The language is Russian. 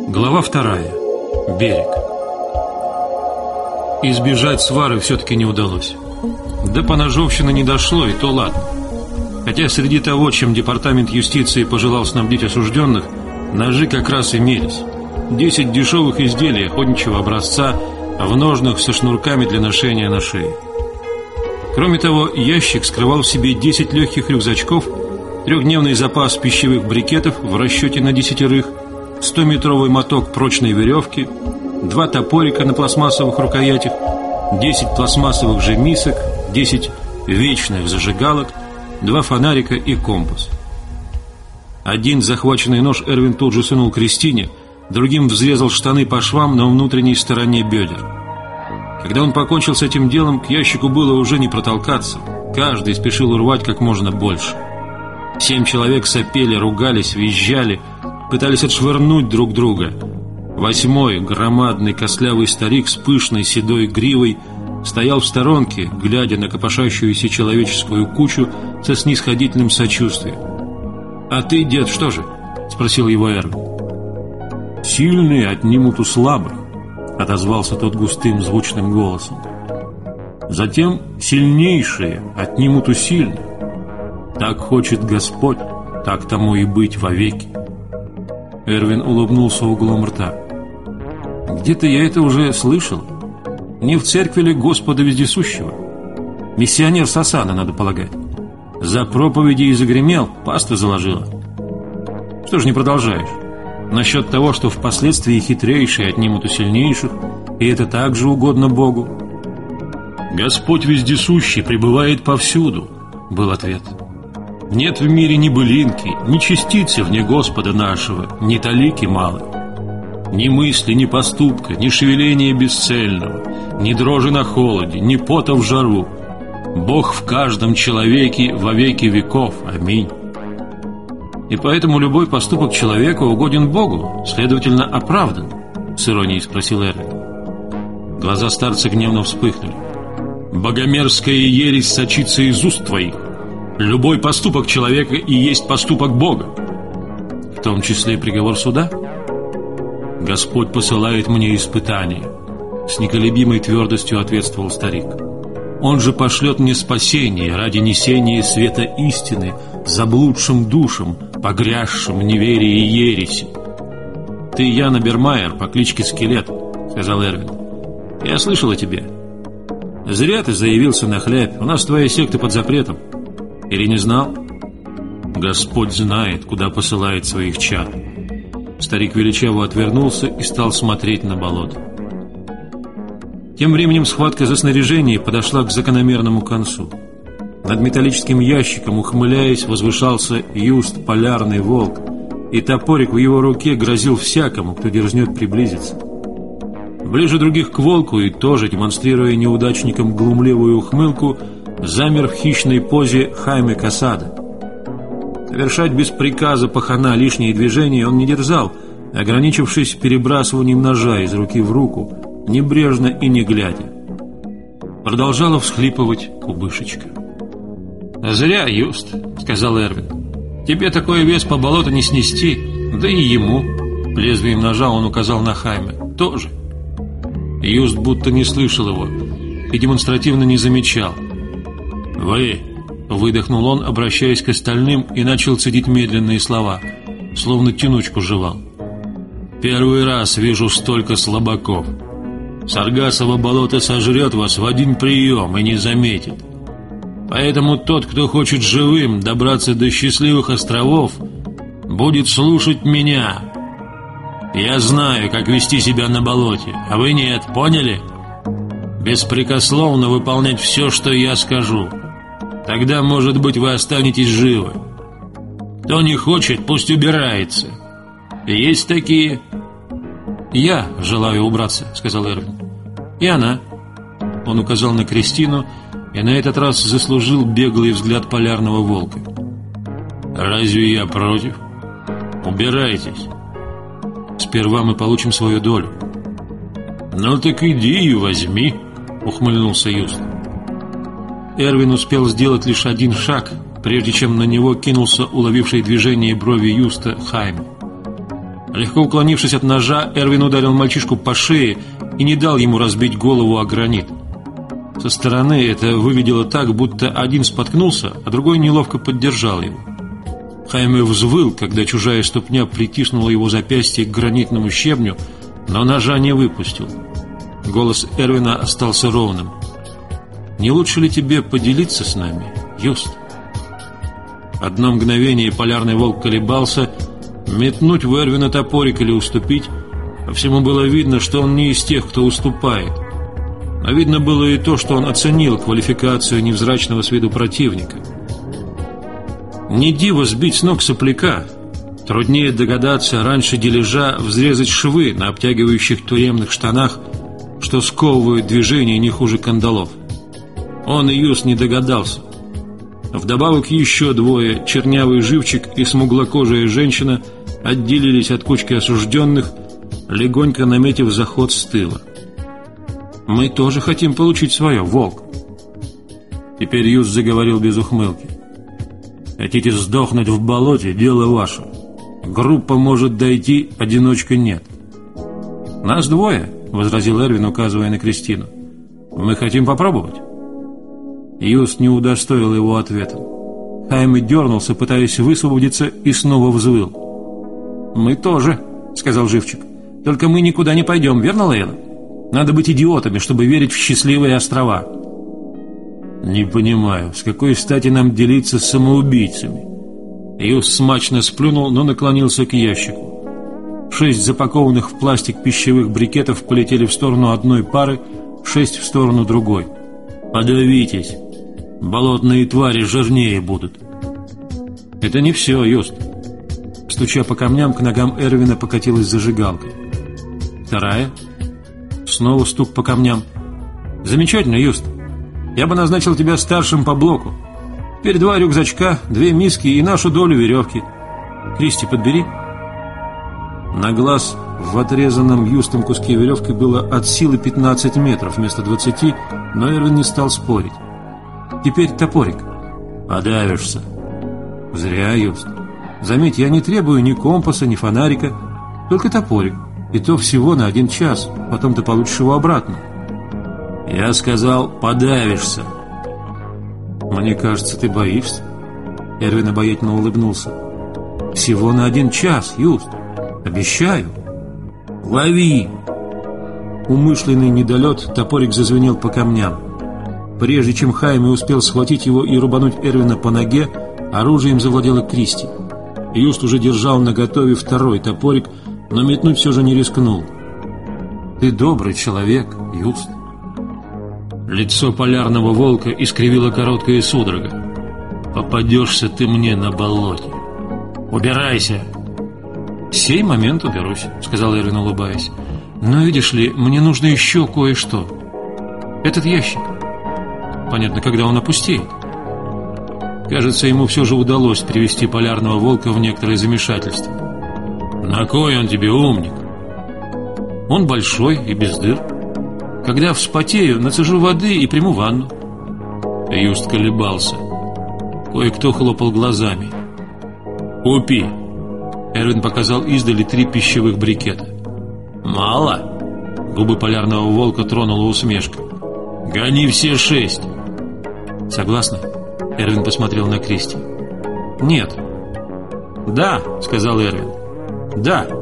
Глава 2. Берег. Избежать свары все-таки не удалось. До поножовщины не дошло, и то ладно. Хотя среди того, чем департамент юстиции пожелал снабдить осужденных, ножи как раз имелись. 10 дешевых изделий охотничьего образца в ножнах со шнурками для ношения на шее. Кроме того, ящик скрывал в себе 10 легких рюкзачков, 3-дневный запас пищевых брикетов в расчете на 10, 100-метровый моток прочной веревки, 2 топорика на пластмассовых рукоятях, 10 пластмассовых же мисок, 10 вечных зажигалок, 2 фонарика и компас. Один захваченный нож Эрвин тут же сунул Кристине, другим взрезал штаны по швам на внутренней стороне бедер. Когда он покончил с этим делом, к ящику было уже не протолкаться. Каждый спешил урвать как можно больше. 7 человек сопели, ругались, визжали, пытались отшвырнуть друг друга. 8-й, громадный костлявый старик с пышной седой гривой, стоял в сторонке, глядя на копошащуюся человеческую кучу со снисходительным сочувствием. «А ты, дед, что же?» — спросил его Эрвин. «Сильные отнимут у слабых», — отозвался тот густым звучным голосом. «Затем сильнейшие отнимут у сильных. Так хочет Господь, так тому и быть вовеки». Эрвин улыбнулся углом рта. «Где-то я это уже слышал. Не в церкви ли Господа Вездесущего? Миссионер Сосана, надо полагать. За проповеди и загремел, паства заложила. Что ж не продолжаешь? Насчет того, что впоследствии хитрейшие отнимут у сильнейших, и это также угодно Богу?» «Господь Вездесущий пребывает повсюду», — был ответ. «Нет в мире ни былинки, ни частицы вне Господа нашего, ни талики мало. Ни мысли, ни поступка, ни шевеления бесцельного, ни дрожи на холоде, ни пота в жару. Бог в каждом человеке во веки веков. Аминь». «И поэтому любой поступок человека угоден Богу, следовательно, оправдан?» — с иронией спросил Эрвин. Глаза старца гневно вспыхнули. «Богомерзкая ересь сочится из уст твоих. Любой поступок человека и есть поступок Бога». «В том числе приговор суда?» «Господь посылает мне испытания», — с неколебимой твердостью ответствовал старик. «Он же пошлет мне спасение ради несения света истины заблудшим душам, погрязшим в неверии и ереси». «Ты Ян Абермайер по кличке Скелет», — сказал Эрвин. «Я слышал о тебе. Зря ты заявился на хлябь. У нас твоя секта под запретом. Или не знал?» «Господь знает, куда посылает своих чад». Старик величаво отвернулся и стал смотреть на болото. Тем временем схватка за снаряжение подошла к закономерному концу. Над металлическим ящиком, ухмыляясь, возвышался Юст Полярный Волк, и топорик в его руке грозил всякому, кто дерзнет приблизиться. Ближе других к волку и тоже демонстрируя неудачникам глумливую ухмылку, замер в хищной позе Хайме Касада. Совершать без приказа пахана лишние движения он не дерзал, ограничившись перебрасыванием ножа из руки в руку, небрежно и не глядя. Продолжала всхлипывать кубышечка. «Зря, Юст», — сказал Эрвин. «Тебе такой вес по болоту не снести, да и ему». Лезвием ножа он указал на Хайме. «Тоже». Юст будто не слышал его и демонстративно не замечал. «Вы», — выдохнул он, обращаясь к остальным, и начал цедить медленные слова, словно тянучку жевал. «Первый раз вижу столько слабаков. Саргасово болото сожрет вас в один прием и не заметит. Поэтому тот, кто хочет живым добраться до счастливых островов, будет слушать меня. Я знаю, как вести себя на болоте, а вы нет, поняли? Беспрекословно выполнять все, что я скажу. Тогда, может быть, вы останетесь живы. Кто не хочет, пусть убирается. Есть такие?» «Я желаю убраться», — сказал Эрвин. «И она». Он указал на Кристину и на этот раз заслужил беглый взгляд Полярного Волка. «Разве я против? Убирайтесь. Сперва мы получим свою долю». «Ну так иди и возьми», — ухмыльнулся Юст. Эрвин успел сделать лишь один шаг, прежде чем на него кинулся уловивший движение брови Юста Хайм. Легко уклонившись от ножа, Эрвин ударил мальчишку по шее и не дал ему разбить голову о гранит. Со стороны это выглядело так, будто один споткнулся, а другой неловко поддержал его. Хайме взвыл, когда чужая ступня притиснула его запястье к гранитному щебню, но ножа не выпустил. Голос Эрвина остался ровным. «Не лучше ли тебе поделиться с нами, Юст?» Одно мгновение полярный волк колебался, метнуть в Эрвина топорик или уступить. По всему было видно, что он не из тех, кто уступает. Но видно было и то, что он оценил квалификацию невзрачного с виду противника. Не диво сбить с ног сопляка. Труднее догадаться раньше дележа взрезать швы на обтягивающих тюремных штанах, что сковывают движение не хуже кандалов. Он и Юст не догадался. Вдобавок еще двое, чернявый живчик и смуглокожая женщина, отделились от кучки осужденных, легонько наметив заход с тыла. «Мы тоже хотим получить свое, волк!» Теперь Юст заговорил без ухмылки. «Хотите сдохнуть в болоте? Дело ваше. Группа может дойти, одиночка нет». «Нас двое», — возразил Эрвин, указывая на Кристину. «Мы хотим попробовать». Юст не удостоил его ответом. Хайме дернулся, пытаясь высвободиться, и снова взвыл. «Мы тоже», — сказал живчик. «Только мы никуда не пойдем, верно, Лейла? Надо быть идиотами, чтобы верить в счастливые острова». «Не понимаю, с какой стати нам делиться с самоубийцами?» Юст смачно сплюнул, но наклонился к ящику. 6 запакованных в пластик пищевых брикетов полетели в сторону одной пары, 6 в сторону другой. «Подавитесь! Болотные твари жирнее будут!» «Это не все, Юст!» Стуча по камням, к ногам Эрвина покатилась зажигалка. Вторая. Снова стук по камням. «Замечательно, Юст! Я бы назначил тебя старшим по блоку. Теперь 2 рюкзачка, 2 миски и нашу долю веревки. Кристи, подбери». На глаз в отрезанном Юстом куске веревки было от силы 15 метров вместо 20, но Эрвин не стал спорить. «Теперь топорик». «Подавишься». «Зря, Юст. Заметь, я не требую ни компаса, ни фонарика, только топорик. И то всего на 1 час, потом ты получишь его обратно». «Я сказал, подавишься». «Мне кажется, ты боишься». Эрвин обаятельно улыбнулся. «Всего на 1 час, Юст. Обещаю». «Лови!» Умышленный недолет, топорик зазвенел по камням. Прежде чем Хайме успел схватить его и рубануть Эрвина по ноге, оружием завладела Кристи. Юст уже держал наготове 2-й топорик, но метнуть все же не рискнул. «Ты добрый человек, Юст». Лицо полярного волка искривило короткая судорога. «Попадешься ты мне на болоте. Убирайся!» «Сей момент уберусь», — сказал Эрвин, улыбаясь. «Но видишь ли, мне нужно еще кое-что. Этот ящик. Понятно, когда он опустеет». Кажется, ему все же удалось привести полярного волка в некоторое замешательство. «На кой он тебе, умник?» «Он большой и без дыр. Когда вспотею, нацежу воды и приму ванну». Юст колебался. Кое-кто хлопал глазами. «Купи». Эрвин показал издали 3 пищевых брикета. «Мало?» Губы полярного волка тронула усмешка. «Гони все 6». «Согласна?» Эрвин посмотрел на Кристи. «Нет». «Да», — сказал Эрвин. «Да».